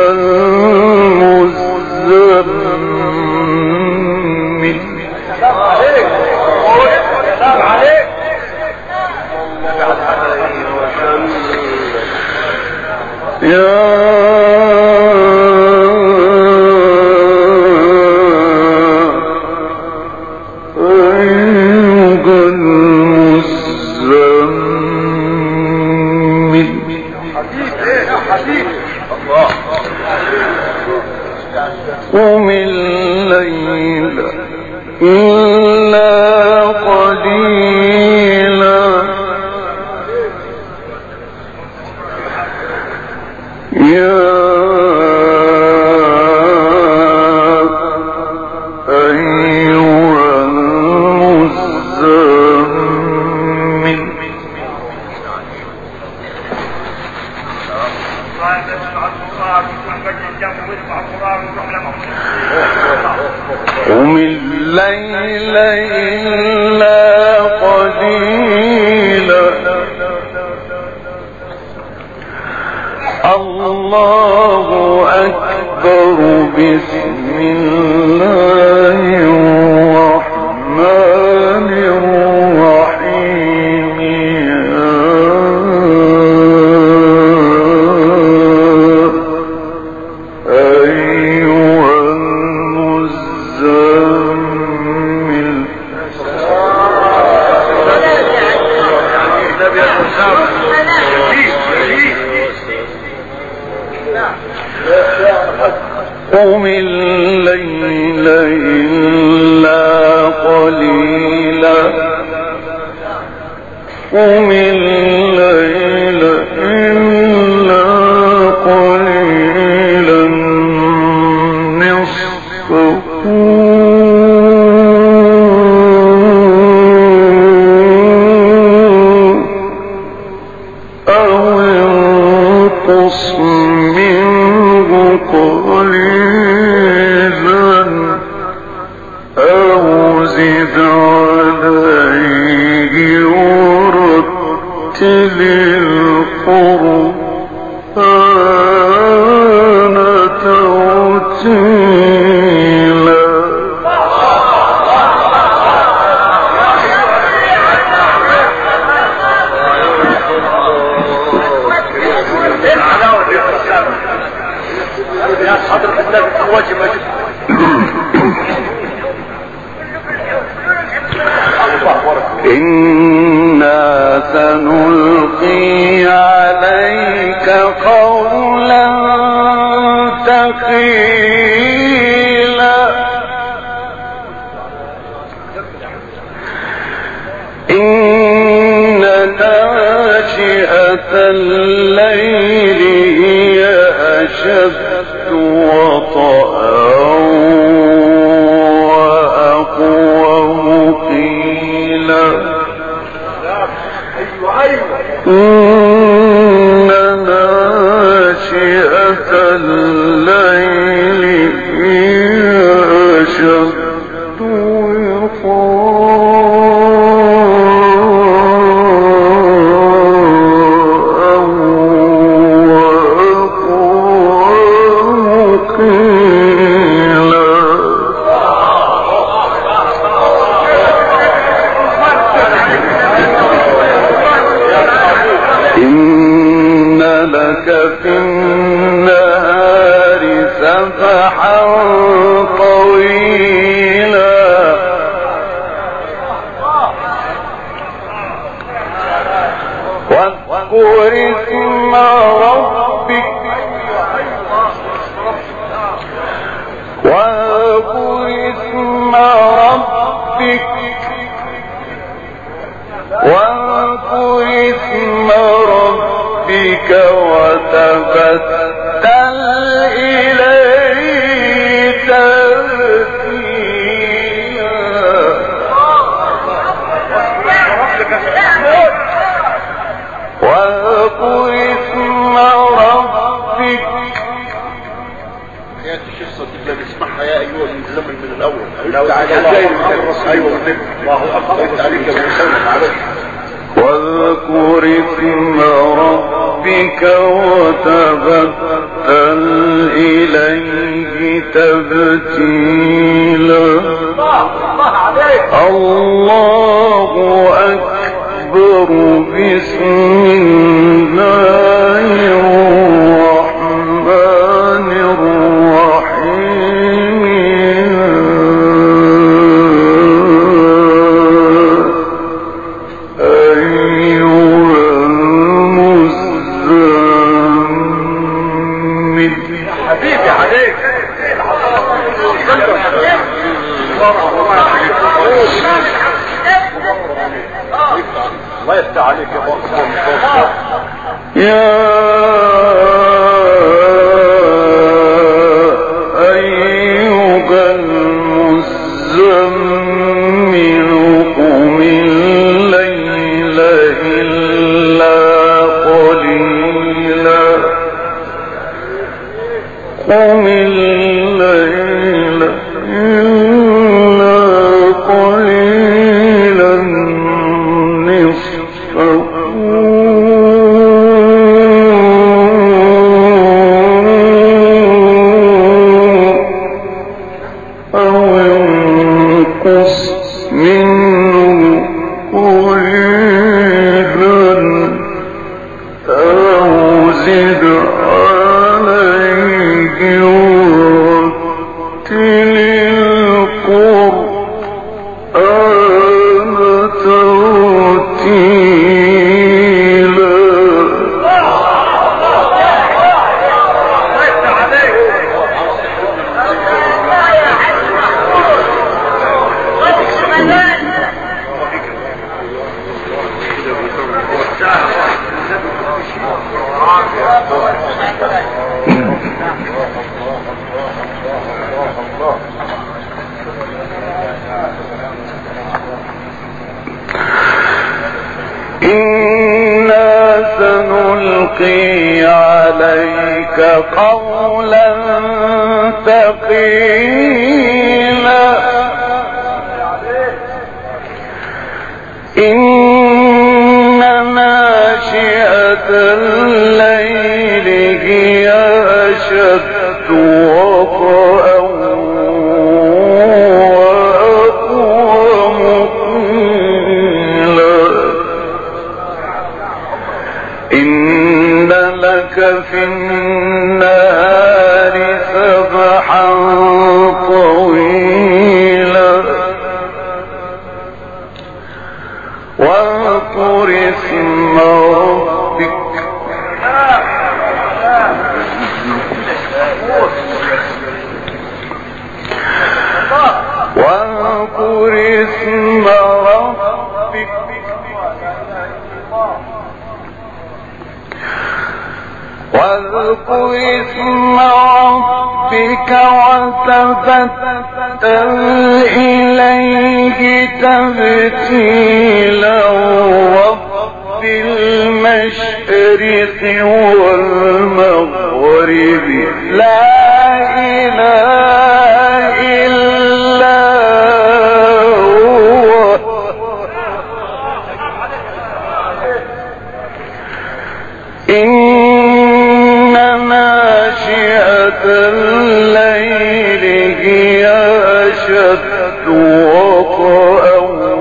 المزمل. سلام عليك. سلام عليك. يا قم الليل إلا قليلا. يا أيها المزمل قم الليل إلا قليلا. الله الله أكبر بسم الله الرحمن الرحيم أيها المزمل قم الليل إلا قليلا قم الليل إلا قليلا نصفه أو انقص منه قليلا أو زد عليه ورتل القرآن ترتيلا إنا سنلقي عليك قولا ثقيلا إن ناشئة الليل هي أشد وطئا وأقوم قيلا إن ناشئة الليل هي أشد وطئا وأقوم قيلا إن لك في النهار سبحا طويلا واذكر اسم ربك واذكر اسم ربك وتبتل إليه تبتيلا واذكر اسم ربك. حياتي قصة دي بنسمعها يا أيها المزمل من الأول. الله أكبر عليك وسلم عليك. واذكر اسم ربك وتبتل إليه تبتيلا. الله أكبر بسم الله الرحمن الرحيم أيها المزمل. حبيبي عليك الله يفتح عليك يا بابا. يا أيها المزمل قم الليل إلا قليلا قم الليل إلا قليلا نصفه أو زد عليه ورتل القرآن ترتيلا. إنا سنلقي عليك قولا ثقيلا. إن ناشئة الليل هي أشد وطئا وأقوم قيلا. إن لك في النهار سبحا طويلا. واذكر اسم ربك واذكر اسم ربك واذكر اسم ربك وتبتل إليه تبتيلا. رب المشرق والمغرب لا إله إلا هو. إن ناشئة الليل هي أشد وطئا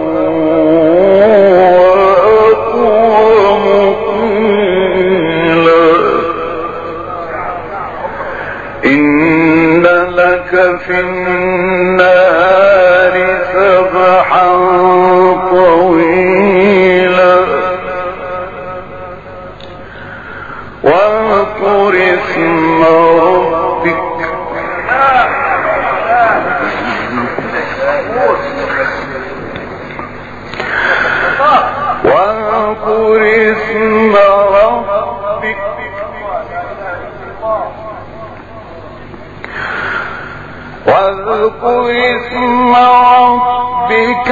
وأقوم قيلا. إن لك في النهار سبحا طويلا. واذكر اسم ربك واذكر اسم ربك واذكر اسم ربك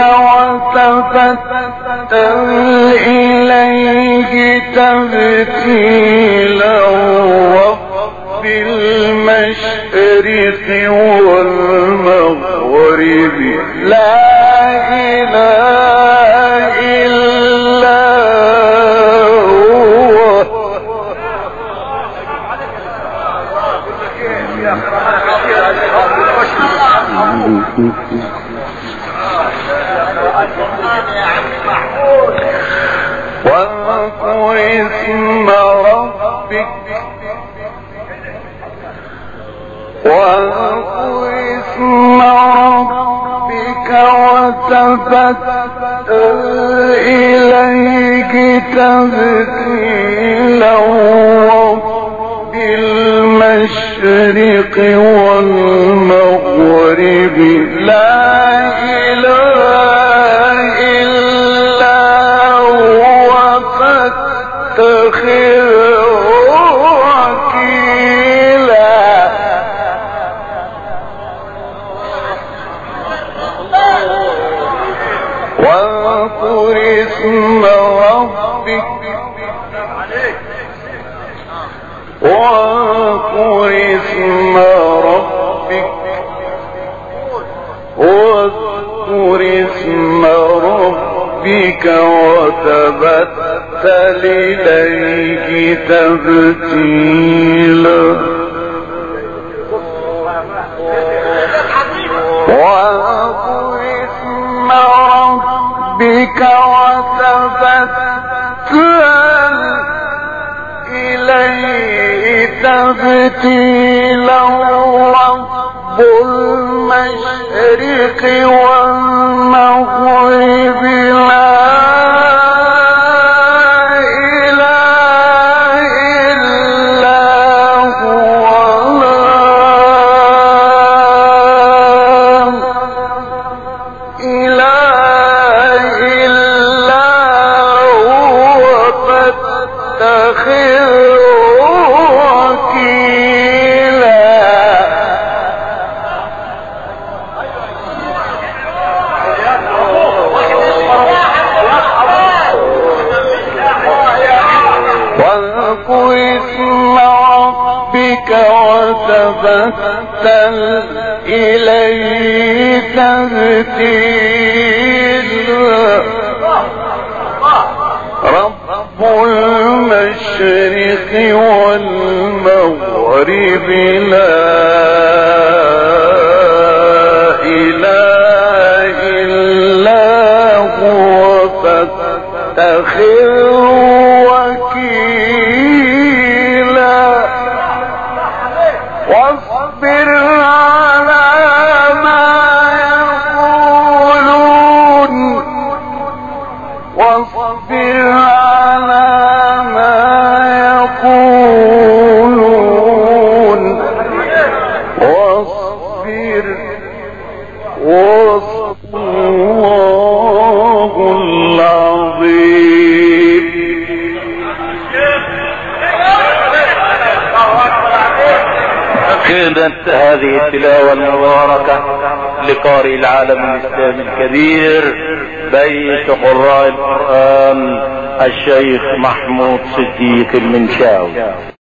وتبتل إليه تبتيلا. رب المشرق والمغرب لا إله إلا هو. واذكر اسم ربك واذكر اسم ربك وتبتل إليه تبتيلا. رب المشرق والمغرب لا إله إلا هو فاتخذه وكيلا. واذكر اسم ربك واذكر اسم ربك واذكر اسم ربك وتبتل إليه تبتيلا. واذكر اسم ربك وتبتل تبتيلا رب المشرق والمغرب لا وتبتل إليه تبتيلا رب المشرق والمغرب لا إله إلا هو فاتخذه وكيلا واصبر على ما يقولون واصبر على ما يقولون واصبر الله العظيم. كانت هذه التلاوة المباركة لقارئ العالم الإسلامي الكبير بيت قراء القرآن الشيخ محمود صديق المنشاوي.